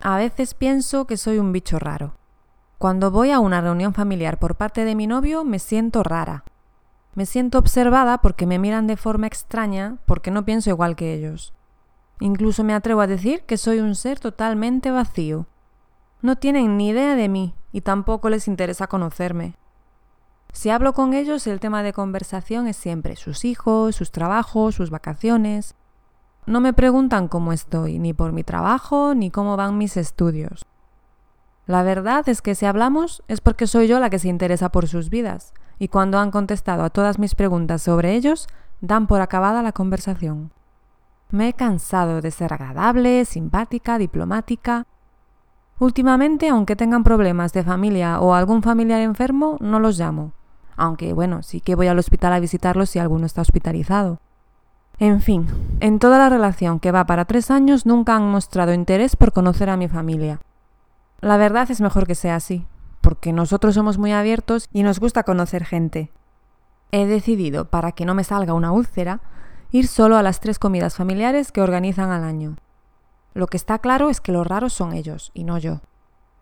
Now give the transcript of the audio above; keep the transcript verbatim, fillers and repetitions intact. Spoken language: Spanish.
A veces pienso que soy un bicho raro. Cuando voy a una reunión familiar por parte de mi novio me siento rara. Me siento observada porque me miran de forma extraña porque no pienso igual que ellos. Incluso me atrevo a decir que soy un ser totalmente vacío. No tienen ni idea de mí y tampoco les interesa conocerme. Si hablo con ellos, el tema de conversación es siempre sus hijos, sus trabajos, sus vacaciones. No me preguntan cómo estoy, ni por mi trabajo, ni cómo van mis estudios. La verdad es que si hablamos es porque soy yo la que se interesa por sus vidas, y cuando han contestado a todas mis preguntas sobre ellos, dan por acabada la conversación. Me he cansado de ser agradable, simpática, diplomática. Últimamente, aunque tengan problemas de familia o algún familiar enfermo, no los llamo. Aunque, bueno, sí que voy al hospital a visitarlos si alguno está hospitalizado. En fin, en toda la relación que va para tres años nunca han mostrado interés por conocer a mi familia. La verdad es mejor que sea así, porque nosotros somos muy abiertos y nos gusta conocer gente. He decidido, para que no me salga una úlcera, ir solo a las tres comidas familiares que organizan al año. Lo que está claro es que los raros son ellos, y no yo.